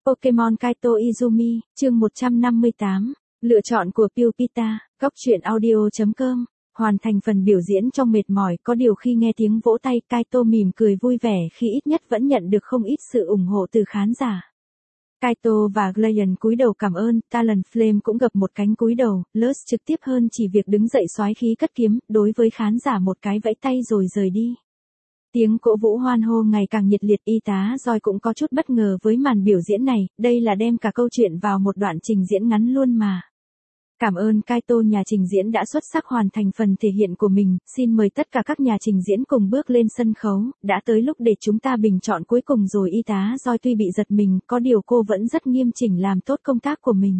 Pokemon Kaito Izumi, chương 158. Lựa chọn của Pupita, góc truyện audio.com. Hoàn thành phần biểu diễn trong mệt mỏi, có điều khi nghe tiếng vỗ tay, Kaito mỉm cười vui vẻ khi ít nhất vẫn nhận được không ít sự ủng hộ từ khán giả. Kaito và Glacian cúi đầu cảm ơn, Talonflame cũng gập một cánh cúi đầu, Luz trực tiếp hơn chỉ việc đứng dậy soái khí cất kiếm, đối với khán giả một cái vẫy tay rồi rời đi. Tiếng cổ vũ hoan hô ngày càng nhiệt liệt, y tá Joy cũng có chút bất ngờ với màn biểu diễn này, đây là đem cả câu chuyện vào một đoạn trình diễn ngắn luôn mà. Cảm ơn Kaito, nhà trình diễn đã xuất sắc hoàn thành phần thể hiện của mình, xin mời tất cả các nhà trình diễn cùng bước lên sân khấu, đã tới lúc để chúng ta bình chọn cuối cùng rồi. Y tá Joy tuy bị giật mình, có điều cô vẫn rất nghiêm chỉnh làm tốt công tác của mình.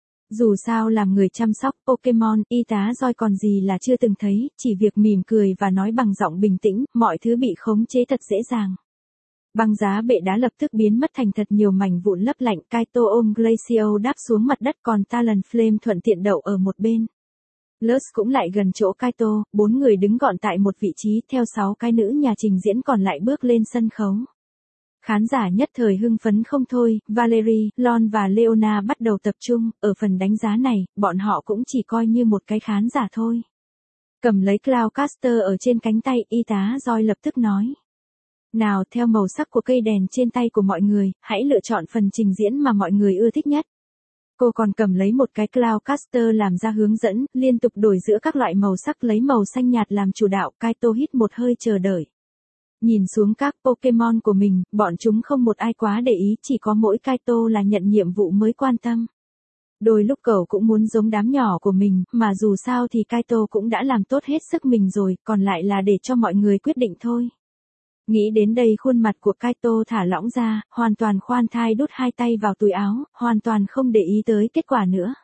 Dù sao làm người chăm sóc Pokemon, y tá Joy còn gì là chưa từng thấy, chỉ việc mỉm cười và nói bằng giọng bình tĩnh, mọi thứ bị khống chế thật dễ dàng. Băng giá bệ đá lập tức biến mất thành thật nhiều mảnh vụn lấp lạnh, Kaito ôm Glacio đáp xuống mặt đất, còn Talonflame thuận tiện đậu ở một bên. Luz cũng lại gần chỗ Kaito, 4 người đứng gọn tại một vị trí, theo 6 cái nữ nhà trình diễn còn lại bước lên sân khấu. Khán giả nhất thời hưng phấn không thôi, Valerie, Lon và Leona bắt đầu tập trung, ở phần đánh giá này, bọn họ cũng chỉ coi như một cái khán giả thôi. Cầm lấy Cloudcaster ở trên cánh tay, y tá Joy lập tức nói. Nào, theo màu sắc của cây đèn trên tay của mọi người, hãy lựa chọn phần trình diễn mà mọi người ưa thích nhất. Cô còn cầm lấy một cái Cloudcaster làm ra hướng dẫn, liên tục đổi giữa các loại màu sắc, lấy màu xanh nhạt làm chủ đạo. Kaito hít một hơi chờ đợi. Nhìn xuống các Pokemon của mình, bọn chúng không một ai quá để ý, chỉ có mỗi Kaito là nhận nhiệm vụ mới quan tâm. Đôi lúc cậu cũng muốn giống đám nhỏ của mình, mà dù sao thì Kaito cũng đã làm tốt hết sức mình rồi, còn lại là để cho mọi người quyết định thôi. Nghĩ đến đây, khuôn mặt của Kaito thả lỏng ra, hoàn toàn khoan thai đút hai tay vào túi áo, hoàn toàn không để ý tới kết quả nữa.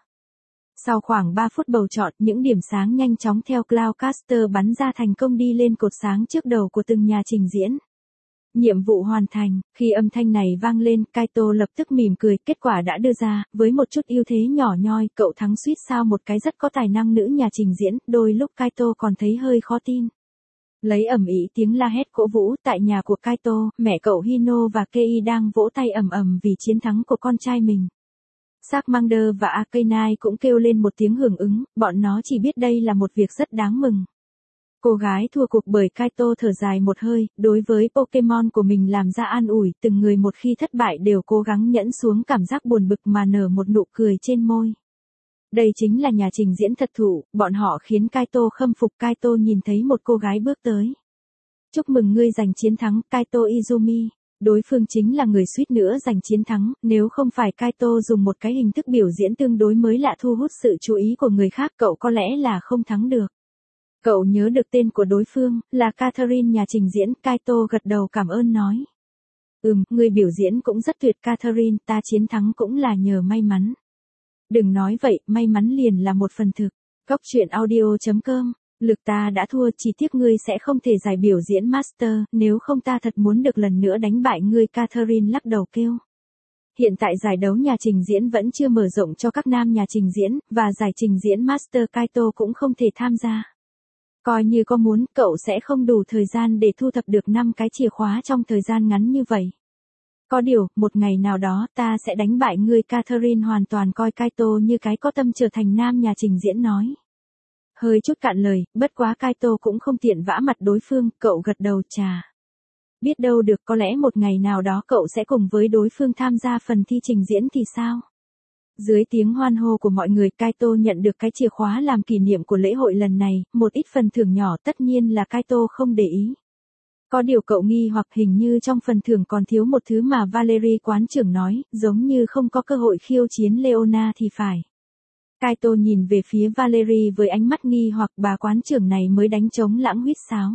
Sau khoảng 3 phút bầu chọn, những điểm sáng nhanh chóng theo Cloudcaster bắn ra thành công đi lên cột sáng trước đầu của từng nhà trình diễn. Nhiệm vụ hoàn thành, khi âm thanh này vang lên, Kaito lập tức mỉm cười, kết quả đã đưa ra, với một chút ưu thế nhỏ nhoi, cậu thắng suýt sao một cái rất có tài năng nữ nhà trình diễn, đôi lúc Kaito còn thấy hơi khó tin. Lấy ầm ĩ tiếng la hét cổ vũ, tại nhà của Kaito, mẹ cậu Hino và Kei đang vỗ tay ầm ầm vì chiến thắng của con trai mình. Charmander và Arcanine cũng kêu lên một tiếng hưởng ứng, bọn nó chỉ biết đây là một việc rất đáng mừng. Cô gái thua cuộc bởi Kaito thở dài một hơi, đối với Pokemon của mình làm ra an ủi, từng người một khi thất bại đều cố gắng nhẫn xuống cảm giác buồn bực mà nở một nụ cười trên môi. Đây chính là nhà trình diễn thật thụ, bọn họ khiến Kaito khâm phục. Kaito nhìn thấy một cô gái bước tới. Chúc mừng ngươi giành chiến thắng, Kaito Izumi. Đối phương chính là người suýt nữa giành chiến thắng, nếu không phải Kaito dùng một cái hình thức biểu diễn tương đối mới lạ thu hút sự chú ý của người khác, cậu có lẽ là không thắng được. Cậu nhớ được tên của đối phương, là Catherine nhà trình diễn. Kaito gật đầu cảm ơn nói. Người biểu diễn cũng rất tuyệt Catherine, ta chiến thắng cũng là nhờ may mắn. Đừng nói vậy, may mắn liền là một phần thực. Góc truyện audio.com. Lực ta đã thua, chỉ tiếc ngươi sẽ không thể giải biểu diễn Master, nếu không ta thật muốn được lần nữa đánh bại ngươi. Catherine lắc đầu kêu. Hiện tại giải đấu nhà trình diễn vẫn chưa mở rộng cho các nam nhà trình diễn, và giải trình diễn Master Kaito cũng không thể tham gia. Coi như có muốn, cậu sẽ không đủ thời gian để thu thập được 5 cái chìa khóa trong thời gian ngắn như vậy. Có điều, một ngày nào đó ta sẽ đánh bại ngươi. Catherine hoàn toàn coi Kaito như cái có tâm trở thành nam nhà trình diễn nói. Hơi chút cạn lời, bất quá Kaito cũng không tiện vã mặt đối phương, cậu gật đầu chà. Biết đâu được, có lẽ một ngày nào đó cậu sẽ cùng với đối phương tham gia phần thi trình diễn thì sao? Dưới tiếng hoan hô của mọi người, Kaito nhận được cái chìa khóa làm kỷ niệm của lễ hội lần này, một ít phần thưởng nhỏ tất nhiên là Kaito không để ý. Có điều cậu nghi hoặc hình như trong phần thưởng còn thiếu một thứ mà Valerie quán trưởng nói, giống như không có cơ hội khiêu chiến Leona thì phải. Kaito nhìn về phía Valerie với ánh mắt nghi hoặc, bà quán trưởng này mới đánh trống lãng huýt sáo.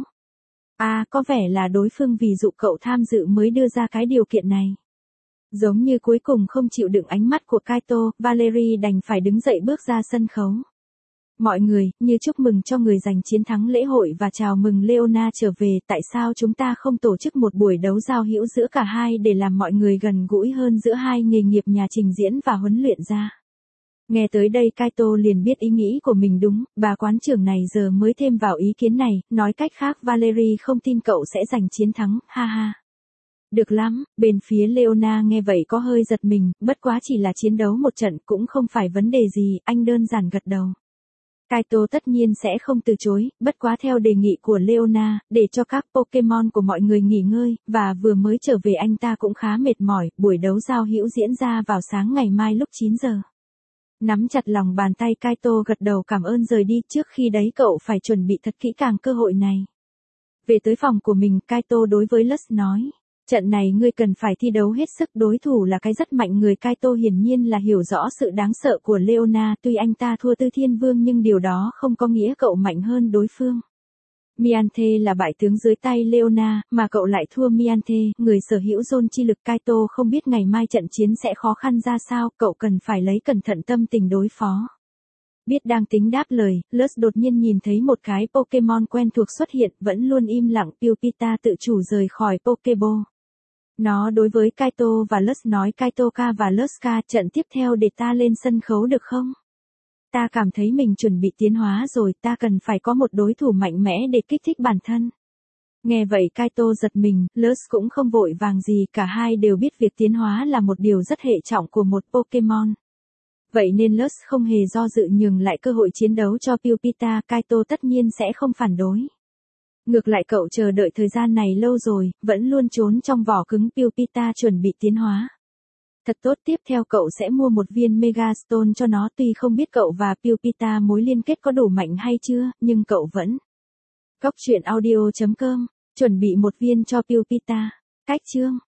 Có vẻ là đối phương vì dụ cậu tham dự mới đưa ra cái điều kiện này. Giống như cuối cùng không chịu đựng ánh mắt của Kaito, Valerie đành phải đứng dậy bước ra sân khấu. Mọi người, như chúc mừng cho người giành chiến thắng lễ hội và chào mừng Leona trở về, tại sao chúng ta không tổ chức một buổi đấu giao hữu giữa cả hai để làm mọi người gần gũi hơn giữa hai nghề nghiệp nhà trình diễn và huấn luyện ra. Nghe tới đây Kaito liền biết ý nghĩ của mình đúng, bà quán trưởng này giờ mới thêm vào ý kiến này, nói cách khác Valerie không tin cậu sẽ giành chiến thắng, ha ha. Được lắm, bên phía Leona nghe vậy có hơi giật mình, bất quá chỉ là chiến đấu một trận cũng không phải vấn đề gì, anh đơn giản gật đầu. Kaito tất nhiên sẽ không từ chối, bất quá theo đề nghị của Leona, để cho các Pokemon của mọi người nghỉ ngơi, và vừa mới trở về anh ta cũng khá mệt mỏi, buổi đấu giao hữu diễn ra vào sáng ngày mai lúc 9 giờ. Nắm chặt lòng bàn tay Kaito gật đầu cảm ơn rời đi, trước khi đấy cậu phải chuẩn bị thật kỹ càng cơ hội này. Về tới phòng của mình, Kaito đối với Lux nói. Trận này ngươi cần phải thi đấu hết sức, đối thủ là cái rất mạnh người. Kaito hiển nhiên là hiểu rõ sự đáng sợ của Leona, tuy anh ta thua Tư Thiên Vương nhưng điều đó không có nghĩa cậu mạnh hơn đối phương. Mianthe là bại tướng dưới tay Leona, mà cậu lại thua Mianthe, người sở hữu Zone chi lực. Kaito không biết ngày mai trận chiến sẽ khó khăn ra sao, cậu cần phải lấy cẩn thận tâm tình đối phó. Biết đang tính đáp lời, Lux đột nhiên nhìn thấy một cái Pokemon quen thuộc xuất hiện, vẫn luôn im lặng. Pupita tự chủ rời khỏi Pokeball. Nó đối với Kaito và Lux nói Kaito-ka và Lux-ka, trận tiếp theo để ta lên sân khấu được không? Ta cảm thấy mình chuẩn bị tiến hóa rồi, ta cần phải có một đối thủ mạnh mẽ để kích thích bản thân. Nghe vậy Kaito giật mình, Lux cũng không vội vàng gì, cả hai đều biết việc tiến hóa là một điều rất hệ trọng của một Pokemon. Vậy nên Lux không hề do dự nhường lại cơ hội chiến đấu cho Pupita, Kaito tất nhiên sẽ không phản đối. Ngược lại cậu chờ đợi thời gian này lâu rồi, vẫn luôn trốn trong vỏ cứng. Pupita chuẩn bị tiến hóa. Thật tốt, tiếp theo cậu sẽ mua một viên Mega Stone cho nó, tuy không biết cậu và Pupita mối liên kết có đủ mạnh hay chưa, nhưng cậu vẫn. Góc truyện audio.com, chuẩn bị một viên cho Pupita. Cách chương.